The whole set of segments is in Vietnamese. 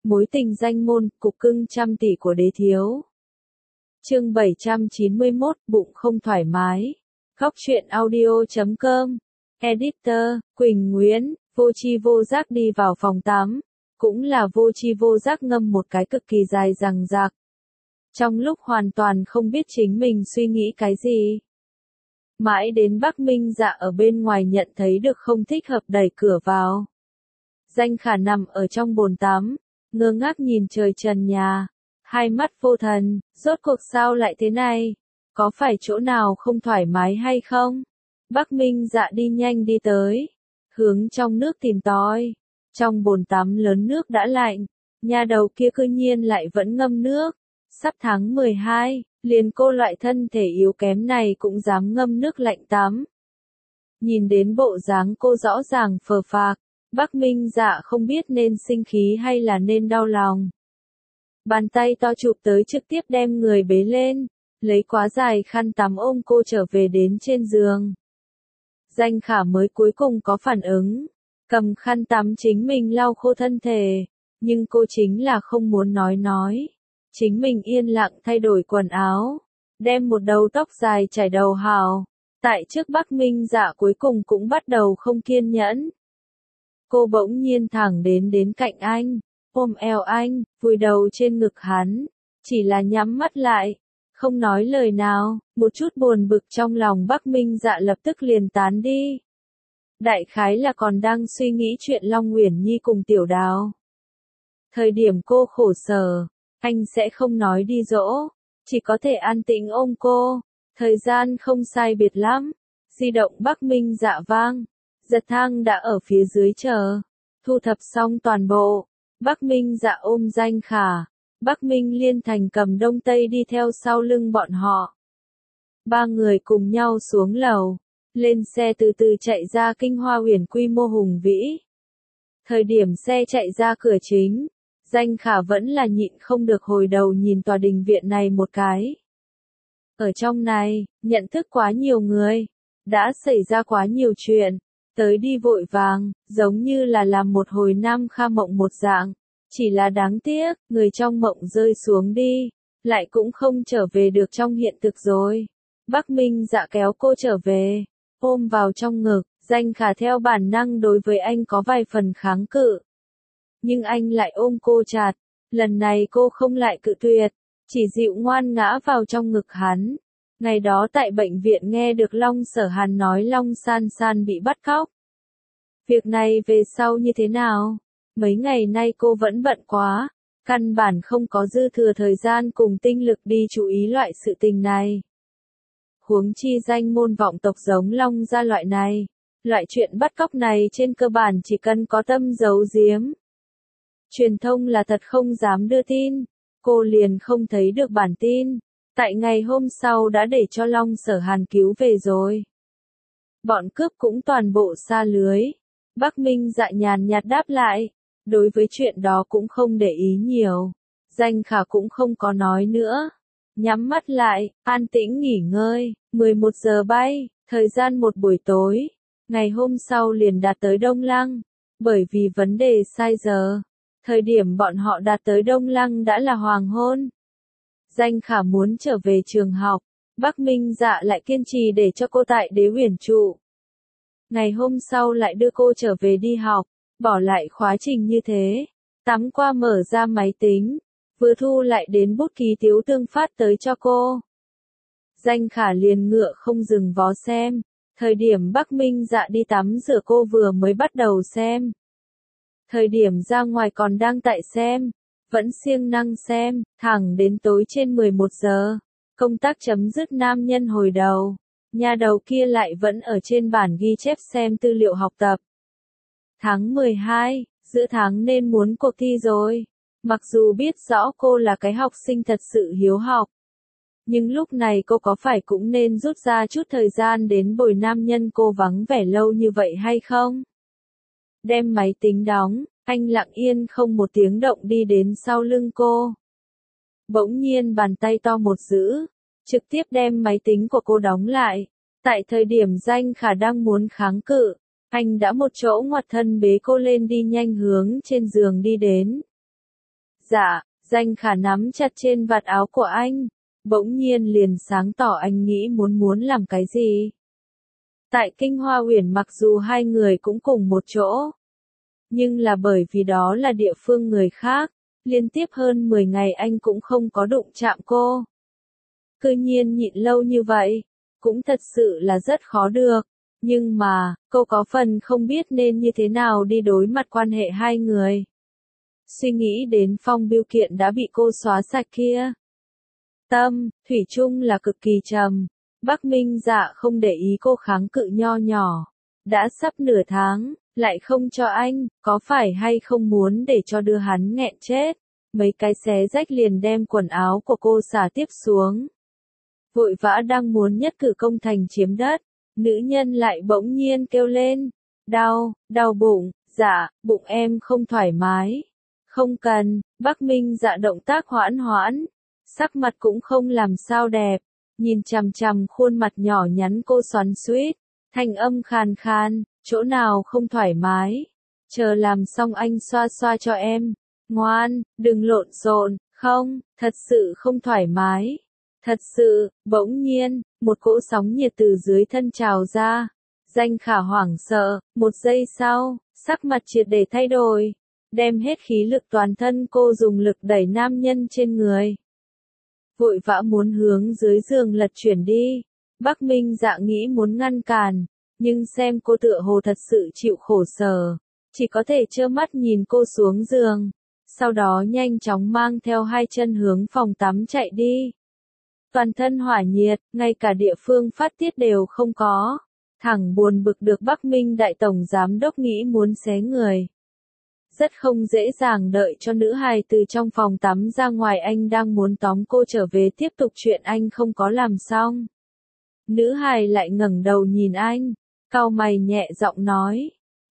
Mối tình danh môn, cục cưng trăm tỷ của đế thiếu. Chương 791, bụng không thoải mái. Góc truyện audio.com. Editor, Quỳnh Nguyễn, vô tri vô giác đi vào phòng tắm. Cũng là vô tri vô giác ngâm một cái cực kỳ dài dằng dặc. Trong lúc hoàn toàn không biết chính mình suy nghĩ cái gì. Mãi đến Bắc Minh Dạ ở bên ngoài nhận thấy được không thích hợp đẩy cửa vào. Danh Khả nằm ở trong bồn tắm, ngơ ngác nhìn trời trần nhà, hai mắt vô thần, rốt cuộc sao lại thế này? Có phải chỗ nào không thoải mái hay không? Bắc Minh Dạ đi nhanh đi tới, hướng trong nước tìm tòi. Trong bồn tắm lớn nước đã lạnh, nhà đầu kia cư nhiên lại vẫn ngâm nước. Sắp tháng 12, liền cô loại thân thể yếu kém này cũng dám ngâm nước lạnh tắm. Nhìn đến bộ dáng cô rõ ràng phờ phạc, Bắc Minh Dạ không biết nên sinh khí hay là nên đau lòng. Bàn tay to chụp tới trực tiếp đem người bế lên, lấy quá dài khăn tắm ôm cô trở về đến trên giường. Danh Khả mới cuối cùng có phản ứng, cầm khăn tắm chính mình lau khô thân thể, nhưng cô chính là không muốn nói. Chính mình yên lặng thay đổi quần áo, đem một đầu tóc dài chải đầu hào. Tại trước Bắc Minh Dạ cuối cùng cũng bắt đầu không kiên nhẫn. Cô bỗng nhiên thẳng đến cạnh anh, ôm eo anh, vùi đầu trên ngực hắn, chỉ là nhắm mắt lại, không nói lời nào, một chút buồn bực trong lòng Bắc Minh Dạ lập tức liền tán đi. Đại khái là còn đang suy nghĩ chuyện Long Uyển Nhi cùng Tiểu Đào. Thời điểm cô khổ sở, anh sẽ không nói đi dỗ, chỉ có thể an tĩnh ôm cô. Thời gian không sai biệt lắm, di động Bắc Minh Dạ vang, Giật Thang đã ở phía dưới chờ, thu thập xong toàn bộ. Bắc Minh Dạ ôm Danh Khả, Bắc Minh Liên Thành cầm Đông Tây đi theo sau lưng bọn họ. Ba người cùng nhau xuống lầu, lên xe từ từ chạy ra Kinh Hoa Huyền quy mô hùng vĩ. Thời điểm xe chạy ra cửa chính, Danh Khả vẫn là nhịn không được hồi đầu nhìn tòa đình viện này một cái. Ở trong này, nhận thức quá nhiều người, đã xảy ra quá nhiều chuyện, tới đi vội vàng, giống như là làm một hồi Nam Kha mộng một dạng. Chỉ là đáng tiếc, người trong mộng rơi xuống đi, lại cũng không trở về được trong hiện thực rồi. Bắc Minh Dạ kéo cô trở về, ôm vào trong ngực, Danh Khả theo bản năng đối với anh có vài phần kháng cự. Nhưng anh lại ôm cô chặt, lần này cô không lại cự tuyệt, chỉ dịu ngoan ngã vào trong ngực hắn. Ngày đó tại bệnh viện nghe được Long Sở Hàn nói Long San San bị bắt cóc. Việc này về sau như thế nào? Mấy ngày nay cô vẫn bận quá, căn bản không có dư thừa thời gian cùng tinh lực đi chú ý loại sự tình này. Huống chi danh môn vọng tộc giống Long gia loại này, loại chuyện bắt cóc này trên cơ bản chỉ cần có tâm giấu giếm. Truyền thông là thật không dám đưa tin, cô liền không thấy được bản tin. Tại ngày hôm sau đã để cho Long Sở Hàn cứu về rồi. Bọn cướp cũng toàn bộ sa lưới. Bắc Minh Dạ nhàn nhạt đáp lại. Đối với chuyện đó cũng không để ý nhiều. Danh Khả cũng không có nói nữa. Nhắm mắt lại, an tĩnh nghỉ ngơi. 11 giờ bay, thời gian một buổi tối. Ngày hôm sau liền đạt tới Đông Lăng. Bởi vì vấn đề sai giờ. Thời điểm bọn họ đạt tới Đông Lăng đã là hoàng hôn. Danh Khả muốn trở về trường học, Bắc Minh Dạ lại kiên trì để cho cô tại Đế Huyền trụ. Ngày hôm sau lại đưa cô trở về đi học, bỏ lại khóa trình như thế. Tắm qua mở ra máy tính, vừa thu lại đến bút ký Tiếu Tương phát tới cho cô. Danh Khả liền ngựa không dừng vó xem, thời điểm Bắc Minh Dạ đi tắm rửa cô vừa mới bắt đầu xem. Thời điểm ra ngoài còn đang tại xem. Vẫn siêng năng xem, thẳng đến tối trên 11 giờ. Công tác chấm dứt nam nhân hồi đầu. Nhà đầu kia lại vẫn ở trên bản ghi chép xem tư liệu học tập. Tháng 12, giữa tháng nên muốn cuộc thi rồi. Mặc dù biết rõ cô là cái học sinh thật sự hiếu học. Nhưng lúc này cô có phải cũng nên rút ra chút thời gian đến bồi nam nhân cô vắng vẻ lâu như vậy hay không? Đem máy tính đóng. Anh lặng yên không một tiếng động đi đến sau lưng cô. Bỗng nhiên bàn tay to một giữ, trực tiếp đem máy tính của cô đóng lại. Tại thời điểm Danh Khả đang muốn kháng cự, anh đã một chỗ ngoặt thân bế cô lên đi nhanh hướng trên giường đi đến. Dạ, Danh Khả nắm chặt trên vạt áo của anh. Bỗng nhiên liền sáng tỏ anh nghĩ muốn làm cái gì. Tại Kinh Hoa Uyển mặc dù hai người cũng cùng một chỗ. Nhưng là bởi vì đó là địa phương người khác, liên tiếp hơn 10 ngày anh cũng không có đụng chạm cô. Cứ nhiên nhịn lâu như vậy, cũng thật sự là rất khó được. Nhưng mà, cô có phần không biết nên như thế nào đi đối mặt quan hệ hai người. Suy nghĩ đến phong bưu kiện đã bị cô xóa sạch kia. Tâm, thủy chung là cực kỳ trầm. Bắc Minh Dạ không để ý cô kháng cự nho nhỏ. Đã sắp nửa tháng, lại không cho anh, có phải hay không muốn để cho đưa hắn nghẹn chết. Mấy cái xé rách liền đem quần áo của cô xả tiếp xuống. Vội vã đang muốn nhất cử công thành chiếm đất. Nữ nhân lại bỗng nhiên kêu lên. Đau bụng, dạ, bụng em không thoải mái. Không cần, Bắc Minh Dạ động tác hoãn. Sắc mặt cũng không làm sao đẹp. Nhìn chằm chằm khuôn mặt nhỏ nhắn cô xoắn xuýt. Thanh âm khàn khàn, chỗ nào không thoải mái. Chờ làm xong anh xoa xoa cho em. Ngoan, đừng lộn xộn, không, thật sự không thoải mái. Thật sự, bỗng nhiên, một cỗ sóng nhiệt từ dưới thân trào ra. Danh Khả hoảng sợ, một giây sau, sắc mặt triệt để thay đổi. Đem hết khí lực toàn thân cô dùng lực đẩy nam nhân trên người. Vội vã muốn hướng dưới giường lật chuyển đi. Bắc Minh Dạ nghĩ muốn ngăn cản, nhưng xem cô tựa hồ thật sự chịu khổ sở. Chỉ có thể trơ mắt nhìn cô xuống giường. Sau đó nhanh chóng mang theo hai chân hướng phòng tắm chạy đi. Toàn thân hỏa nhiệt, ngay cả địa phương phát tiết đều không có. Thẳng buồn bực được Bắc Minh Đại Tổng Giám Đốc nghĩ muốn xé người. Rất không dễ dàng đợi cho nữ hài từ trong phòng tắm ra ngoài, anh đang muốn tóm cô trở về tiếp tục chuyện anh không có làm xong. Nữ hài lại ngẩng đầu nhìn anh, cau mày nhẹ giọng nói.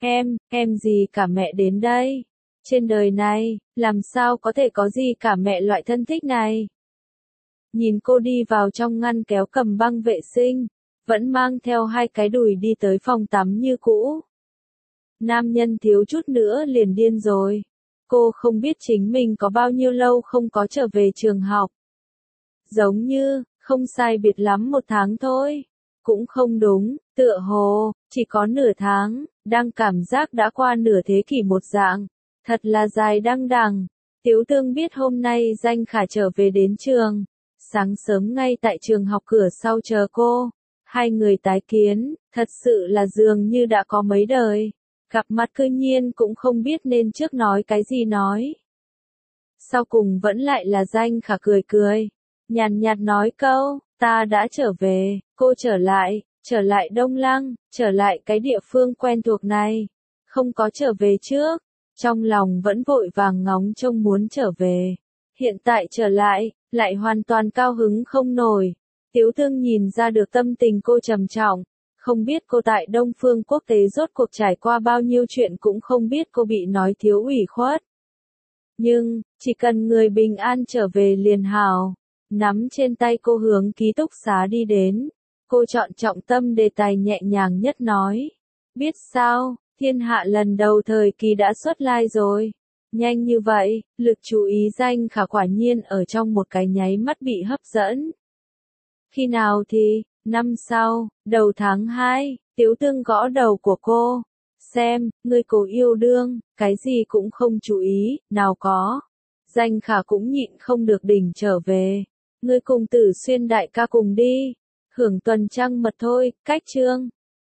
Em gì cả mẹ đến đây. Trên đời này, làm sao có thể có gì cả mẹ loại thân thích này. Nhìn cô đi vào trong ngăn kéo cầm băng vệ sinh, vẫn mang theo hai cái đùi đi tới phòng tắm như cũ. Nam nhân thiếu chút nữa liền điên rồi. Cô không biết chính mình có bao nhiêu lâu không có trở về trường học. Giống như, không sai biệt lắm 1 tháng thôi. Cũng không đúng, tựa hồ, chỉ có nửa tháng, đang cảm giác đã qua nửa thế kỷ một dạng. Thật là dài đăng đằng. Tiếu Tương biết hôm nay Danh Khả trở về đến trường. Sáng sớm ngay tại trường học cửa sau chờ cô. Hai người tái kiến, thật sự là dường như đã có mấy đời. Gặp mặt cư nhiên cũng không biết nên trước nói cái gì nói. Sau cùng vẫn lại là Danh Khả cười. Nhàn nhạt nói câu, ta đã trở về, cô trở lại Đông Lăng, trở lại cái địa phương quen thuộc này. Không có trở về trước, trong lòng vẫn vội vàng ngóng trông muốn trở về. Hiện tại trở lại hoàn toàn cao hứng không nổi. Tiếu Tương nhìn ra được tâm tình cô trầm trọng. Không biết cô tại Đông Phương Quốc tế rốt cuộc trải qua bao nhiêu chuyện, cũng không biết cô bị nói thiếu ủy khuất. Nhưng, chỉ cần người bình an trở về liền hảo. Nắm trên tay cô hướng ký túc xá đi đến. Cô chọn trọng tâm đề tài nhẹ nhàng nhất nói. Biết sao, thiên hạ lần đầu thời kỳ đã xuất lai rồi. Nhanh như vậy, lực chú ý Danh Khả quả nhiên ở trong một cái nháy mắt bị hấp dẫn. Khi nào thì, năm sau, đầu tháng 2, Tiếu Tương gõ đầu của cô. Xem, ngươi cố yêu đương, cái gì cũng không chú ý, nào có. Danh Khả cũng nhịn không được đỉnh trở về. Ngươi cùng Tử Xuyên đại ca cùng đi. Hưởng tuần trăng mật thôi, cách chương.